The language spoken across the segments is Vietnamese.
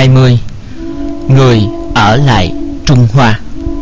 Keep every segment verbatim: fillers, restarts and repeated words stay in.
hai mươi. Người ở lại Trung Hoa.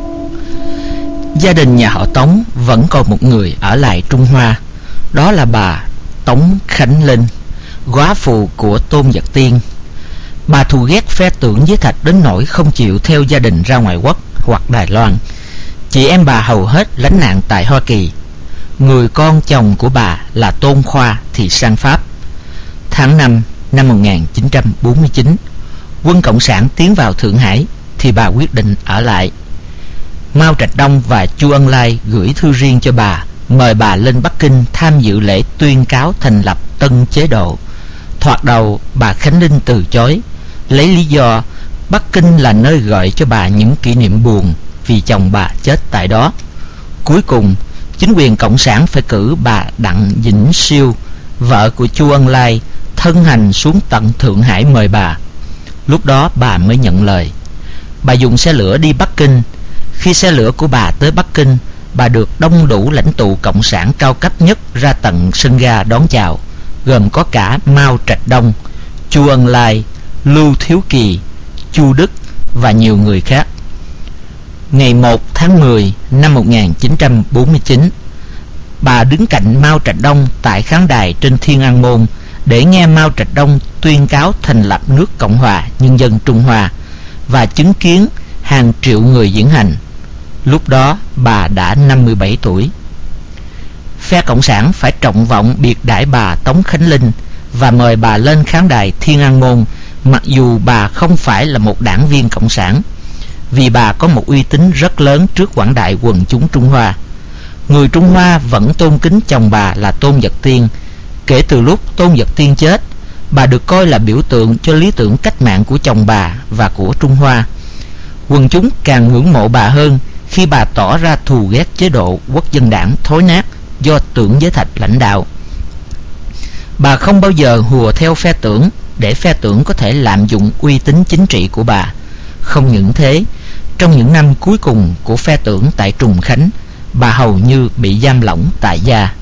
Gia đình nhà họ Tống vẫn còn một người ở lại Trung Hoa, đó là bà Tống Khánh Linh, góa phụ của Tôn Vật Tiên. Bà thù ghét phe tưởng với Thạch đến nỗi không chịu theo gia đình ra ngoại quốc hoặc Đài Loan. Chị em bà hầu hết lánh nạn tại Hoa Kỳ. Người con chồng của bà là Tôn Khoa thì sang Pháp. Tháng năm năm một nghìn chín trăm bốn mươi chín, quân Cộng sản tiến vào Thượng Hải thì bà quyết định ở lại. Mao Trạch Đông và Chu Ân Lai gửi thư riêng cho bà, mời bà lên Bắc Kinh tham dự lễ tuyên cáo thành lập tân chế độ. Thoạt đầu bà Khánh Linh từ chối, lấy lý do Bắc Kinh là nơi gợi cho bà những kỷ niệm buồn vì chồng bà chết tại đó. Cuối cùng chính quyền Cộng sản phải cử bà Đặng Vĩnh Siêu, vợ của Chu Ân Lai, thân hành xuống tận Thượng Hải mời bà. Lúc đó bà mới nhận lời. Bà dùng xe lửa đi Bắc Kinh. Khi xe lửa của bà tới Bắc Kinh, bà được đông đủ lãnh tụ Cộng sản cao cấp nhất ra tận sân ga đón chào, gồm có cả Mao Trạch Đông, Chu Ân Lai, Lưu Thiếu Kỳ, Chu Đức và nhiều người khác. Ngày một tháng mười năm một nghìn chín trăm bốn mươi chín, bà đứng cạnh Mao Trạch Đông tại khán đài trên Thiên An Môn để nghe Mao Trạch Đông tuyên cáo thành lập nước Cộng hòa Nhân dân Trung Hoa và chứng kiến hàng triệu người diễn hành. Lúc đó bà đã năm mươi bảy tuổi. Phe Cộng sản phải trọng vọng biệt đãi bà Tống Khánh Linh và mời bà lên khán đài Thiên An Môn, mặc dù bà không phải là một đảng viên Cộng sản, vì bà có một uy tín rất lớn trước quảng đại quần chúng Trung Hoa. Người Trung Hoa vẫn tôn kính chồng bà là Tôn Vật Tiên. Kể từ lúc Tôn Vật Tiên chết, bà được coi là biểu tượng cho lý tưởng cách mạng của chồng bà và của Trung Hoa. Quần chúng càng ngưỡng mộ bà hơn khi bà tỏ ra thù ghét chế độ quốc dân đảng thối nát do Tưởng Giới Thạch lãnh đạo. Bà không bao giờ hùa theo phe Tưởng để phe Tưởng có thể lạm dụng uy tín chính trị của bà. Không những thế, trong những năm cuối cùng của phe Tưởng tại Trùng Khánh, bà hầu như bị giam lỏng tại gia.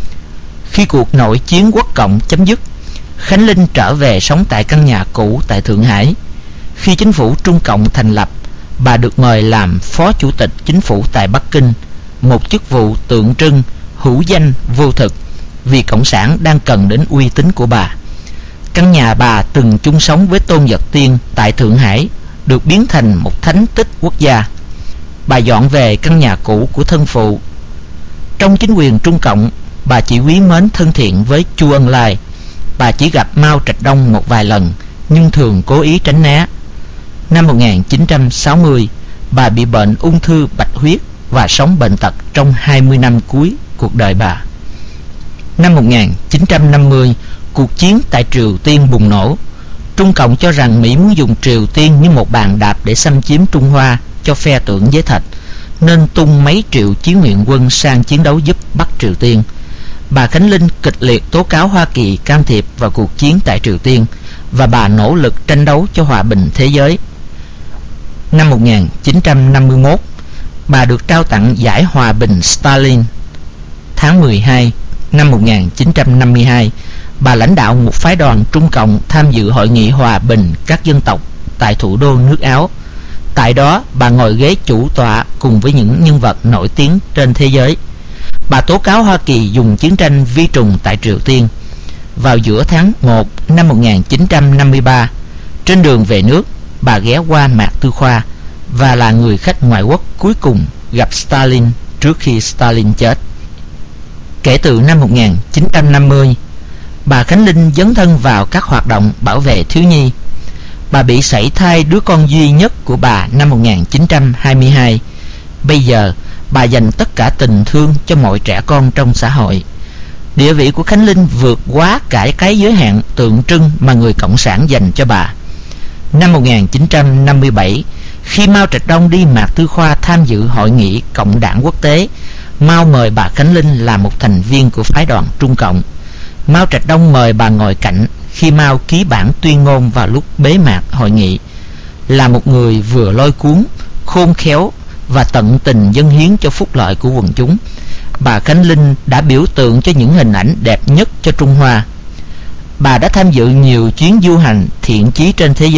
Khi cuộc nội chiến quốc cộng chấm dứt, Khánh Linh trở về sống tại căn nhà cũ tại Thượng Hải. Khi chính phủ Trung Cộng thành lập, bà được mời làm phó chủ tịch chính phủ tại Bắc Kinh, một chức vụ tượng trưng, hữu danh vô thực, vì Cộng sản đang cần đến uy tín của bà. Căn nhà bà từng chung sống với Tôn Vật Tiên tại Thượng Hải được biến thành một thánh tích quốc gia. Bà dọn về căn nhà cũ của thân phụ. Trong chính quyền Trung Cộng, bà chỉ quý mến thân thiện với Chu Ân Lai. Bà chỉ gặp Mao Trạch Đông một vài lần, nhưng thường cố ý tránh né. Năm một nghìn chín trăm sáu mươi, bà bị bệnh ung thư bạch huyết và sống bệnh tật trong hai mươi năm cuối cuộc đời bà. Năm một nghìn chín trăm năm mươi, cuộc chiến tại Triều Tiên bùng nổ. Trung Cộng cho rằng Mỹ muốn dùng Triều Tiên như một bàn đạp để xâm chiếm Trung Hoa cho phe Tưởng Giới Thạch, nên tung mấy triệu chiến nguyện quân sang chiến đấu giúp bắt Triều Tiên. Bà Khánh Linh kịch liệt tố cáo Hoa Kỳ can thiệp vào cuộc chiến tại Triều Tiên, và bà nỗ lực tranh đấu cho hòa bình thế giới. Năm một nghìn chín trăm năm mươi mốt, bà được trao tặng giải hòa bình Stalin. Tháng mười hai năm một nghìn chín trăm năm mươi hai, bà lãnh đạo một phái đoàn Trung Cộng tham dự hội nghị hòa bình các dân tộc tại thủ đô nước Áo. Tại đó, bà ngồi ghế chủ tọa cùng với những nhân vật nổi tiếng trên thế giới. Bà tố cáo Hoa Kỳ dùng chiến tranh vi trùng tại Triều Tiên. Vào giữa tháng một năm một nghìn chín trăm năm mươi ba, trên đường về nước, bà ghé qua Mạc Tư Khoa và là người khách ngoại quốc cuối cùng gặp Stalin trước khi Stalin chết. Kể từ năm một nghìn chín trăm năm mươi, bà Khánh Linh dấn thân vào các hoạt động bảo vệ thiếu nhi. Bà bị sảy thai đứa con duy nhất của bà năm một nghìn chín trăm hai mươi hai. Bây giờ, bà dành tất cả tình thương cho mọi trẻ con trong xã hội. Địa vị của Khánh Linh vượt quá cả cái giới hạn tượng trưng mà người Cộng sản dành cho bà. Năm một nghìn chín trăm năm mươi bảy, khi Mao Trạch Đông đi Mạc Tư Khoa tham dự hội nghị Cộng đảng quốc tế, Mao mời bà Khánh Linh là một thành viên của phái đoàn Trung Cộng. Mao Trạch Đông mời bà ngồi cạnh khi Mao ký bản tuyên ngôn vào lúc bế mạc hội nghị. Là một người vừa lôi cuốn, khôn khéo và tận tình dâng hiến cho phúc lợi của quần chúng, bà Khánh Linh đã biểu tượng cho những hình ảnh đẹp nhất cho Trung Hoa. Bà đã tham dự nhiều chuyến du hành thiện chí trên thế giới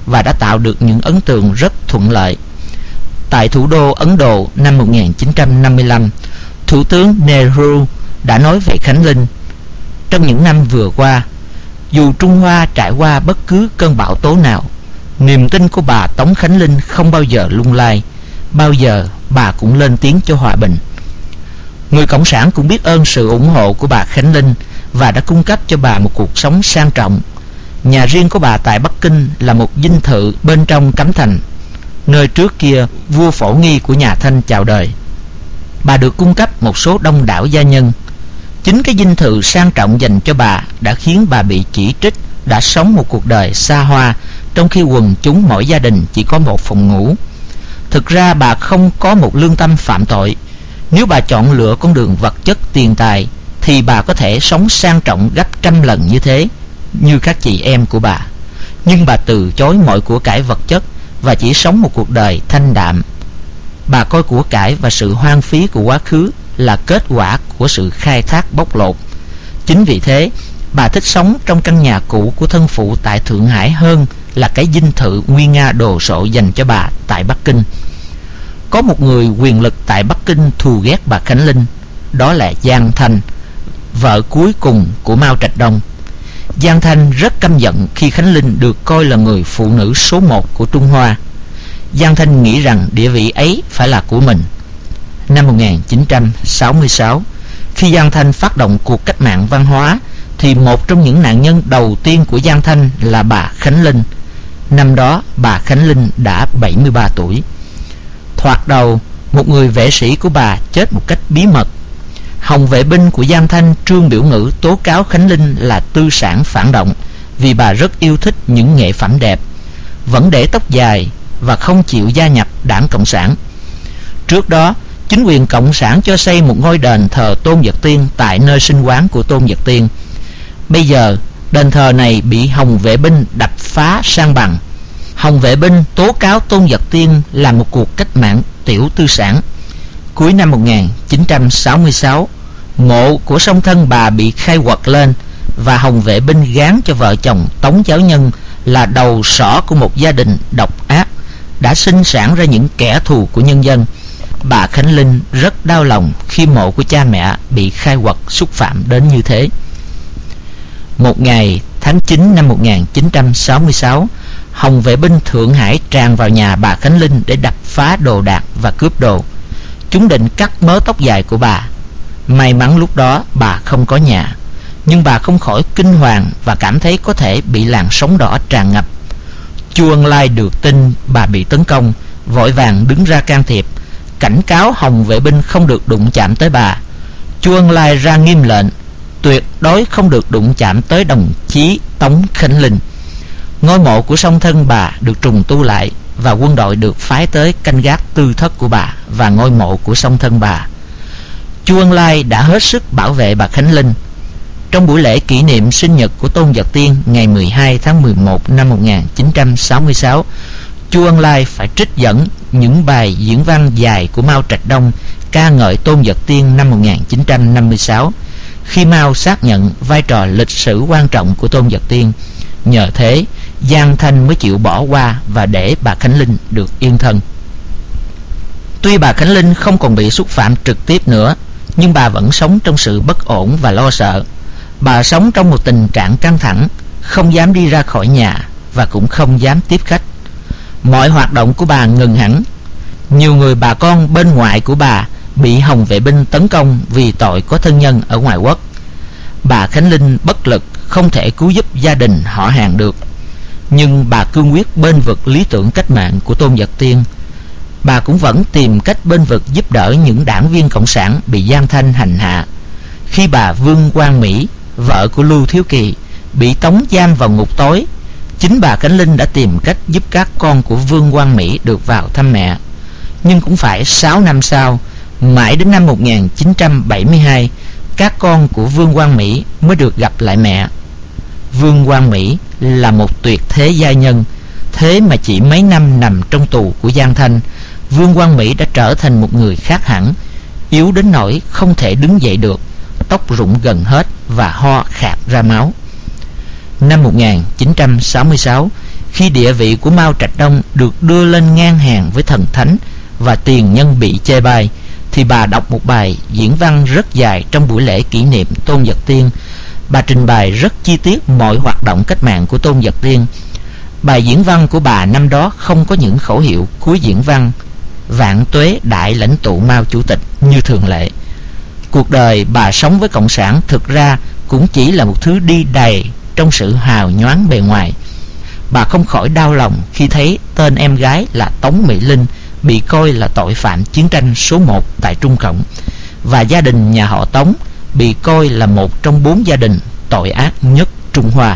và đã tạo được những ấn tượng rất thuận lợi. Tại thủ đô Ấn Độ năm một nghìn chín trăm năm mươi lăm, Thủ tướng Nehru đã nói về Khánh Linh: trong những năm vừa qua, dù Trung Hoa trải qua bất cứ cơn bão tố nào, niềm tin của bà Tống Khánh Linh không bao giờ lung lay, bao giờ bà cũng lên tiếng cho hòa bình. Người Cộng sản cũng biết ơn sự ủng hộ của bà Khánh Linh và đã cung cấp cho bà một cuộc sống sang trọng. Nhà riêng của bà tại Bắc Kinh là một dinh thự bên trong Cấm Thành, nơi trước kia vua Phổ Nghi của nhà Thanh chào đời. Bà được cung cấp một số đông đảo gia nhân. Chính cái dinh thự sang trọng dành cho bà đã khiến bà bị chỉ trích đã sống một cuộc đời xa hoa, trong khi quần chúng mỗi gia đình chỉ có một phòng ngủ. Thực ra bà không có một lương tâm phạm tội. Nếu bà chọn lựa con đường vật chất tiền tài thì bà có thể sống sang trọng gấp trăm lần như thế, như các chị em của bà. Nhưng bà từ chối mọi của cải vật chất và chỉ sống một cuộc đời thanh đạm. Bà coi của cải và sự hoang phí của quá khứ là kết quả của sự khai thác bóc lột. Chính vì thế, bà thích sống trong căn nhà cũ của thân phụ tại Thượng Hải hơn là cái dinh thự nguy nga đồ sộ dành cho bà tại Bắc Kinh. Có một người quyền lực tại Bắc Kinh thù ghét bà Khánh Linh, đó là Giang Thanh, vợ cuối cùng của Mao Trạch Đông. Giang Thanh rất căm giận khi Khánh Linh được coi là người phụ nữ số một của Trung Hoa. Giang Thanh nghĩ rằng địa vị ấy phải là của mình. Năm một nghìn chín trăm sáu mươi sáu, khi Giang Thanh phát động cuộc cách mạng văn hóa, thì một trong những nạn nhân đầu tiên của Giang Thanh là bà Khánh Linh. Năm đó bà Khánh Linh đã bảy mươi ba tuổi. Thoạt đầu, một người vệ sĩ của bà chết một cách bí mật. Hồng vệ binh của Giang Thanh trương biểu ngữ tố cáo Khánh Linh là tư sản phản động vì bà rất yêu thích những nghệ phẩm đẹp, vẫn để tóc dài và không chịu gia nhập Đảng Cộng sản. Trước đó, chính quyền Cộng sản cho xây một ngôi đền thờ Tôn Vật Tiên tại nơi sinh quán của Tôn Vật Tiên. Bây giờ, đền thờ này bị Hồng vệ binh đập phá san bằng. Hồng vệ binh tố cáo Tôn Vật Tiên là một cuộc cách mạng tiểu tư sản. Cuối năm một nghìn chín trăm sáu mươi sáu, mộ của song thân bà bị khai quật lên và Hồng vệ binh gán cho vợ chồng Tống Giáo Nhân là đầu sỏ của một gia đình độc ác đã sinh sản ra những kẻ thù của nhân dân. Bà Khánh Linh rất đau lòng khi mộ của cha mẹ bị khai quật xúc phạm đến như thế. Một ngày tháng chín năm một nghìn chín trăm sáu mươi sáu, Hồng vệ binh Thượng Hải tràn vào nhà bà Khánh Linh để đập phá đồ đạc và cướp đồ. Chúng định cắt mớ tóc dài của bà. May mắn lúc đó bà không có nhà, nhưng bà không khỏi kinh hoàng và cảm thấy có thể bị làn sóng đỏ tràn ngập. Chu Ân Lai được tin bà bị tấn công, vội vàng đứng ra can thiệp, cảnh cáo Hồng vệ binh không được đụng chạm tới bà. Chu Ân Lai ra nghiêm lệnh tuyệt đối không được đụng chạm tới đồng chí Tống Khánh Linh. Ngôi mộ của song thân bà được trùng tu lại và quân đội được phái tới canh gác tư thất của bà và ngôi mộ của song thân bà. Chu Ân Lai đã hết sức bảo vệ bà Khánh Linh. Trong buổi lễ kỷ niệm sinh nhật của Tôn Vật Tiên ngày mười hai tháng mười một năm một nghìn chín trăm sáu mươi sáu, Chu Ân Lai phải trích dẫn những bài diễn văn dài của Mao Trạch Đông ca ngợi Tôn Vật Tiên năm một nghìn chín trăm năm mươi sáu, khi Mao xác nhận vai trò lịch sử quan trọng của Tôn Vật Tiên. Nhờ thế, Giang Thanh mới chịu bỏ qua và để bà Khánh Linh được yên thân. Tuy bà Khánh Linh không còn bị xúc phạm trực tiếp nữa, nhưng bà vẫn sống trong sự bất ổn và lo sợ. Bà sống trong một tình trạng căng thẳng, không dám đi ra khỏi nhà và cũng không dám tiếp khách. Mọi hoạt động của bà ngừng hẳn. Nhiều người bà con bên ngoại của bà bị Hồng vệ binh tấn công vì tội có thân nhân ở ngoại quốc. Bà Khánh Linh bất lực, không thể cứu giúp gia đình họ hàng được. Nhưng bà cương quyết bênh vực lý tưởng cách mạng của Tôn Vật Tiên. Bà cũng vẫn tìm cách bênh vực giúp đỡ những đảng viên cộng sản bị Giang Thanh hành hạ. Khi bà Vương Quang Mỹ, vợ của Lưu Thiếu Kỳ, bị tống giam vào ngục tối, chính bà Khánh Linh đã tìm cách giúp các con của Vương Quang Mỹ được vào thăm mẹ. Nhưng cũng phải sáu năm sau, mãi đến năm một nghìn chín trăm bảy mươi hai, các con của Vương Quang Mỹ mới được gặp lại mẹ. Vương Quang Mỹ là một tuyệt thế giai nhân, thế mà chỉ mấy năm nằm trong tù của Giang Thanh, Vương Quang Mỹ đã trở thành một người khác hẳn, yếu đến nỗi không thể đứng dậy được, tóc rụng gần hết và ho khạc ra máu. Năm một nghìn chín trăm sáu mươi sáu, khi địa vị của Mao Trạch Đông được đưa lên ngang hàng với thần thánh và tiền nhân bị chê bai, thì bà đọc một bài diễn văn rất dài trong buổi lễ kỷ niệm Tôn Vật Tiên. Bà trình bày rất chi tiết mọi hoạt động cách mạng của Tôn Vật Tiên. Bài diễn văn của bà năm đó không có những khẩu hiệu cuối diễn văn "Vạn tuế đại lãnh tụ Mao Chủ tịch" như thường lệ. Cuộc đời bà sống với Cộng sản thực ra cũng chỉ là một thứ đi đầy trong sự hào nhoáng bề ngoài. Bà không khỏi đau lòng khi thấy tên em gái là Tống Mỹ Linh bị coi là tội phạm chiến tranh số một tại Trung Cộng, và gia đình nhà họ Tống bị coi là một trong bốn gia đình tội ác nhất Trung Hoa.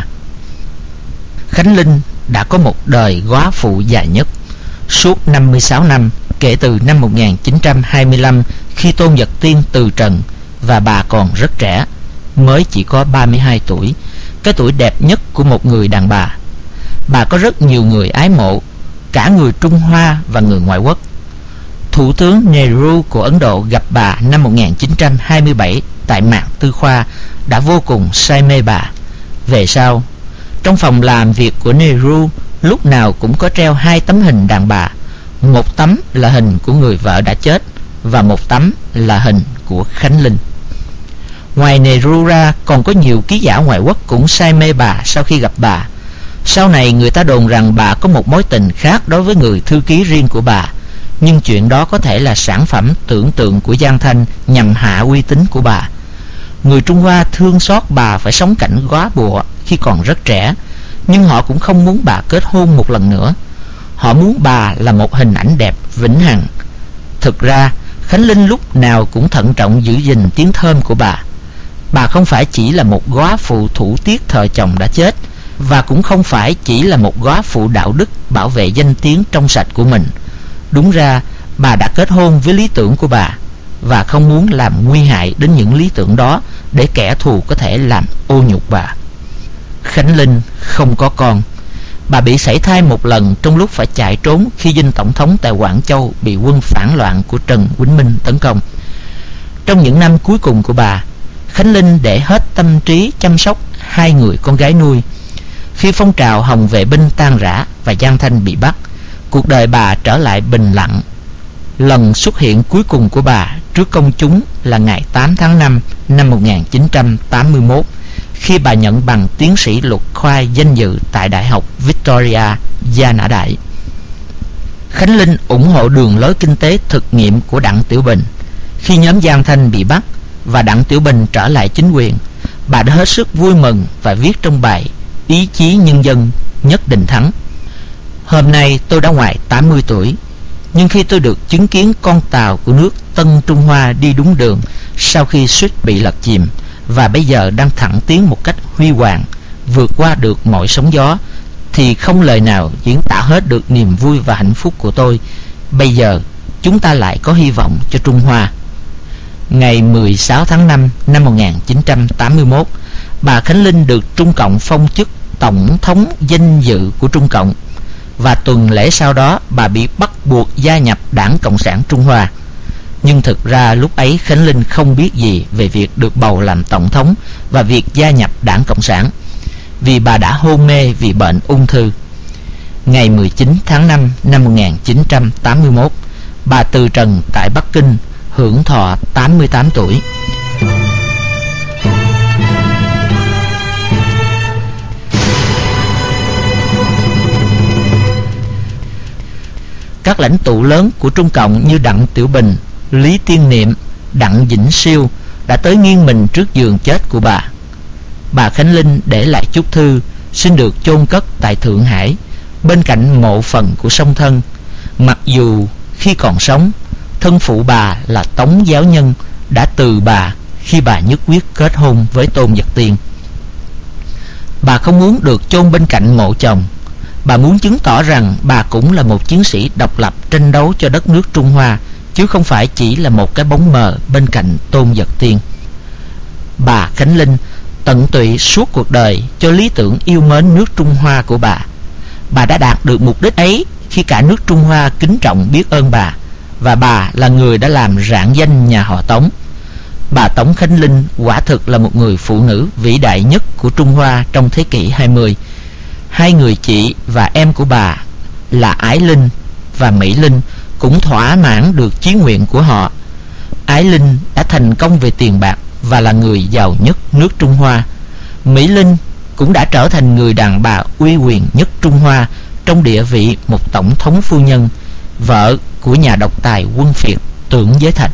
Khánh Linh đã có một đời góa phụ dài nhất, suốt năm mươi sáu năm kể từ năm một nghìn chín trăm hai mươi lăm khi Tôn Vật Tiên từ trần, và bà còn rất trẻ, mới chỉ có ba mươi hai tuổi, cái tuổi đẹp nhất của một người đàn bà. Bà có rất nhiều người ái mộ, cả người Trung Hoa và người ngoại quốc. Thủ tướng Nehru của Ấn Độ gặp bà năm một nghìn chín trăm hai mươi bảy tại Mạc Tư Khoa đã vô cùng say mê bà. Về sau, trong phòng làm việc của Nehru lúc nào cũng có treo hai tấm hình đàn bà. Một tấm là hình của người vợ đã chết, và một tấm là hình của Khánh Linh. Ngoài Nehru ra, còn có nhiều ký giả ngoại quốc cũng say mê bà sau khi gặp bà. Sau này người ta đồn rằng bà có một mối tình khác đối với người thư ký riêng của bà, nhưng chuyện đó có thể là sản phẩm tưởng tượng của Giang Thanh nhằm hạ uy tín của bà. Người Trung Hoa thương xót bà phải sống cảnh góa bụa khi còn rất trẻ, nhưng họ cũng không muốn bà kết hôn một lần nữa. Họ muốn bà là một hình ảnh đẹp vĩnh hằng. Thực ra, Khánh Linh lúc nào cũng thận trọng giữ gìn tiếng thơm của bà. Bà không phải chỉ là một góa phụ thủ tiết thời chồng đã chết, và cũng không phải chỉ là một góa phụ đạo đức bảo vệ danh tiếng trong sạch của mình. Đúng ra, bà đã kết hôn với lý tưởng của bà, và không muốn làm nguy hại đến những lý tưởng đó để kẻ thù có thể làm ô nhục bà. Khánh Linh không có con. Bà bị sảy thai một lần trong lúc phải chạy trốn khi dinh tổng thống tại Quảng Châu bị quân phản loạn của Trần Quýnh Minh tấn công. Trong những năm cuối cùng của bà, Khánh Linh để hết tâm trí chăm sóc hai người con gái nuôi. Khi phong trào Hồng Vệ Binh tan rã và Giang Thanh bị bắt, cuộc đời bà trở lại bình lặng. Lần xuất hiện cuối cùng của bà trước công chúng là ngày tám tháng năm năm một nghìn chín trăm tám mươi mốt, khi bà nhận bằng tiến sĩ luật khoa danh dự tại Đại học Victoria, Gia Nã Đại. Khánh Linh ủng hộ đường lối kinh tế thực nghiệm của Đặng Tiểu Bình. Khi nhóm Giang Thanh bị bắt và Đặng Tiểu Bình trở lại chính quyền, bà đã hết sức vui mừng và viết trong bài Ý chí nhân dân nhất định thắng: "Hôm nay tôi đã ngoài tám mươi tuổi, nhưng khi tôi được chứng kiến con tàu của nước Tân Trung Hoa đi đúng đường sau khi suýt bị lật chìm, và bây giờ đang thẳng tiến một cách huy hoàng, vượt qua được mọi sóng gió, thì không lời nào diễn tả hết được niềm vui và hạnh phúc của tôi. Bây giờ chúng ta lại có hy vọng cho Trung Hoa." Ngày mười sáu tháng năm năm một nghìn chín trăm tám mươi mốt, bà Khánh Linh được Trung Cộng phong chức Tổng thống danh dự của Trung Cộng, và tuần lễ sau đó bà bị bắt buộc gia nhập Đảng Cộng sản Trung Hoa. Nhưng thực ra lúc ấy Khánh Linh không biết gì về việc được bầu làm tổng thống và việc gia nhập Đảng Cộng sản, vì bà đã hôn mê vì bệnh ung thư. Ngày mười chín tháng năm năm một nghìn chín trăm tám mươi mốt, bà từ trần tại Bắc Kinh, hưởng thọ tám mươi tám tuổi. Các lãnh tụ lớn của Trung Cộng như Đặng Tiểu Bình, Lý Tiên Niệm, Đặng Vĩnh Siêu đã tới nghiêng mình trước giường chết của bà. Bà Khánh Linh để lại chúc thư xin được chôn cất tại Thượng Hải, bên cạnh mộ phần của song thân, mặc dù khi còn sống, thân phụ bà là Tống Giáo Nhân đã từ bà khi bà nhất quyết kết hôn với Tôn Vật Tiên. Bà không muốn được chôn bên cạnh mộ chồng. Bà muốn chứng tỏ rằng bà cũng là một chiến sĩ độc lập tranh đấu cho đất nước Trung Hoa, chứ không phải chỉ là một cái bóng mờ bên cạnh Tôn Vật Tiên. Bà Khánh Linh tận tụy suốt cuộc đời cho lý tưởng yêu mến nước Trung Hoa của bà. Bà đã đạt được mục đích ấy khi cả nước Trung Hoa kính trọng biết ơn bà, và bà là người đã làm rạng danh nhà họ Tống. Bà Tống Khánh Linh quả thực là một người phụ nữ vĩ đại nhất của Trung Hoa trong thế kỷ hai mươi. Hai người chị và em của bà là Ái Linh và Mỹ Linh cũng thỏa mãn được chí nguyện của họ. Ái Linh đã thành công về tiền bạc và là người giàu nhất nước Trung Hoa. Mỹ Linh cũng đã trở thành người đàn bà uy quyền nhất Trung Hoa trong địa vị một tổng thống phu nhân, vợ của nhà độc tài quân phiệt Tưởng Giới Thạch.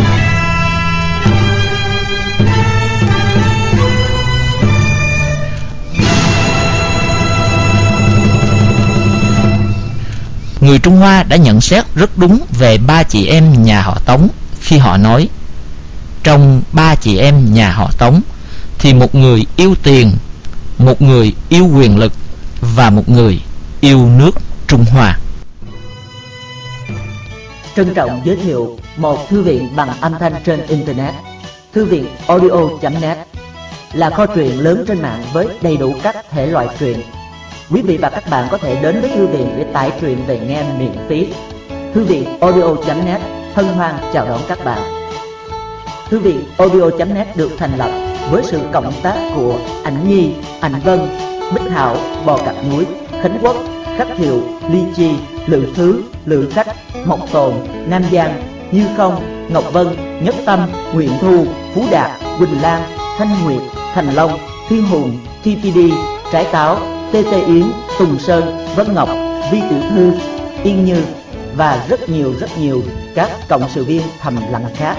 Người Trung Hoa đã nhận xét rất đúng về ba chị em nhà họ Tống khi họ nói: trong ba chị em nhà họ Tống thì một người yêu tiền, một người yêu quyền lực và một người yêu nước Trung Hoa. Trân trọng giới thiệu một thư viện bằng âm thanh trên Internet. Thư viện audio chấm net là kho truyện lớn trên mạng với đầy đủ các thể loại truyện. Quý vị và các bạn có thể đến với thư viện để tải truyện về nghe miễn phí. Thư viện audio chấm net hân hoan chào đón các bạn. Thư viện audio chấm net được thành lập với sự cộng tác của Ảnh Nhi, Ảnh Vân, Bích Hảo, Bò Cạp Núi, Khánh Quốc, Khắc Thiệu, Ly Chi, Lữ Thứ, Lữ Khách, Mộc Tồn, Nam Giang, Như Không, Ngọc Vân, Nhất Tâm, Nguyễn Thu, Phú Đạt, Quỳnh Lan, Thanh Nguyệt, Thành Long, Thiên Hùng, tê pê đê, Trái Táo, tê tê Yến, Tùng Sơn, Vân Ngọc, Vi Tiểu Thư, Yên Như và rất nhiều rất nhiều các cộng sự viên thầm lặng khác.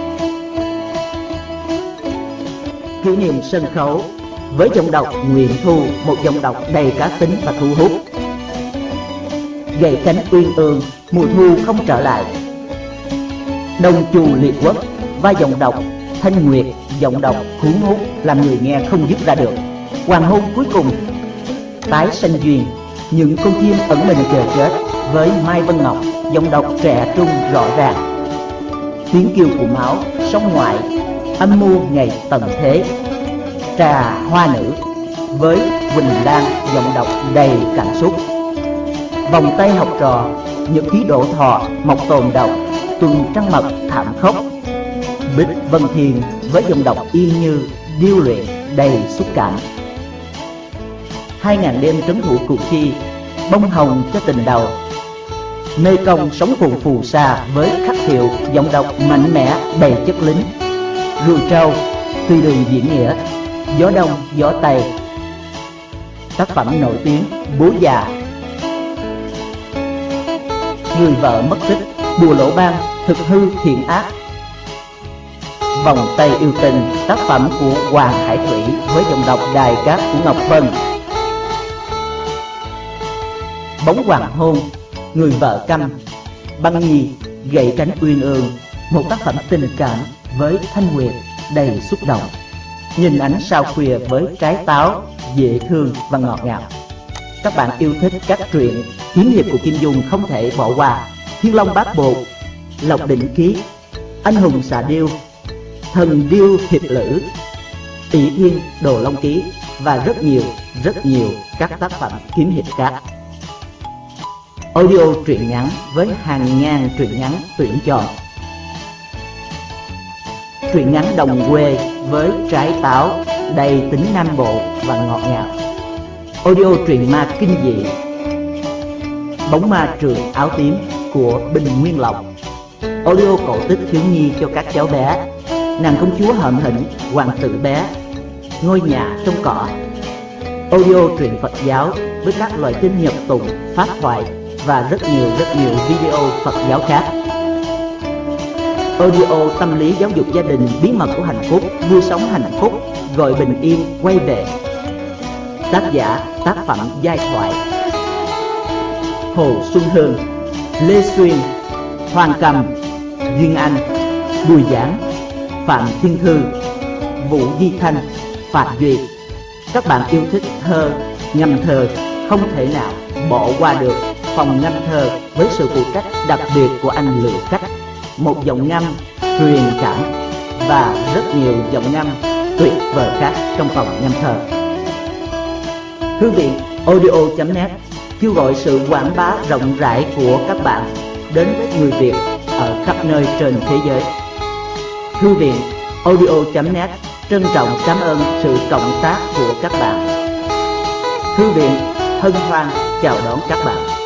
Kỷ niệm sân khấu với giọng đọc Nguyễn Thu, một giọng đọc đầy cá tính và thu hút. Gậy cánh uyên ương, mùa thu không trở lại. Đông Trù Liệt Quốc và giọng đọc Thanh Nguyệt, giọng đọc cuốn hút làm người nghe không dứt ra được. Hoàng hôn cuối cùng, Tái sanh duyên, những con chim ẩn mình chờ chết với Mai Vân Ngọc, giọng đọc trẻ trung rõ ràng. Tiếng kêu của máu, sông ngoại, âm mưu ngày tận thế. Trà hoa nữ với Quỳnh Lan, giọng đọc đầy cảm xúc. Vòng tay học trò, nhật ký Đỗ Thọ, Mộc Tồn đọc, Tuần Trăng Mật thảm khốc. Bích Vân Thiền với giọng đọc Yên Như, điêu luyện đầy xúc cảm. Hai ngàn đêm trấn thủ Củ Chi, bông hồng cho tình đầu. Mê Công sống cùng phù sa với Khắc Thiệu, giọng đọc mạnh mẽ đầy chất lính. Rùi trâu, Tùy đường diễn nghĩa, Gió đông gió tây. Tác phẩm nổi tiếng Bố già, Người vợ mất tích, Bùa lỗ ban, Thực hư thiện ác. Vòng tay yêu tình, tác phẩm của Hoàng Hải Thủy với giọng đọc đài cát của Ngọc Vân. Bóng hoàng hôn, Người vợ câm, Băng Nhi, Gậy cánh uyên ương, một tác phẩm tình cảm với Thanh Nguyệt đầy xúc động. Nhìn ánh sao khuya với Trái Táo, dễ thương và ngọt ngào. Các bạn yêu thích các truyện kiếm hiệp của Kim Dung không thể bỏ qua Thiên Long Bát Bộ, Lộc Đỉnh Ký, Anh hùng xạ điêu, Thần điêu hiệp lữ, Ỷ Thiên Đồ Long Ký và rất nhiều rất nhiều các tác phẩm kiếm hiệp khác. Audio truyện ngắn với hàng ngàn truyện ngắn tuyển chọn. Truyện ngắn đồng quê với Trái Táo đầy tính Nam Bộ và ngọt ngào. Audio truyện ma kinh dị, Bóng ma trường áo tím của Bình Nguyên Lộc. Audio cổ tích thiếu nhi cho các cháu bé, Nàng công chúa hợm hĩnh, Hoàng tử bé, Ngôi nhà trong cỏ. Audio truyện Phật giáo với các loại kinh nhập tụng, pháp thoại và rất nhiều rất nhiều video Phật giáo khác. Audio tâm lý giáo dục gia đình, bí mật của hạnh phúc, nuôi sống hạnh phúc, gọi bình yên quay về. Tác giả tác phẩm giai thoại Hồ Xuân Hương, Lê Xuyên, Hoàng Cầm, Duyên Anh, Bùi Giảng, Phạm Thiên Thư, Vũ Di Thanh, Phạm Duyệt. Các bạn yêu thích thơ, ngâm thơ không thể nào bỏ qua được phòng ngâm thơ với sự phụ trách đặc biệt của anh Lữ Khách, một giọng ngâm truyền cảm và rất nhiều giọng ngâm tuyệt vời khác trong phòng ngâm thơ. Thư viện audio chấm net kêu gọi sự quảng bá rộng rãi của các bạn đến với người Việt ở khắp nơi trên thế giới. Thư viện audio chấm net trân trọng cảm ơn sự cộng tác của các bạn. Thư viện hân hoan chào đón các bạn.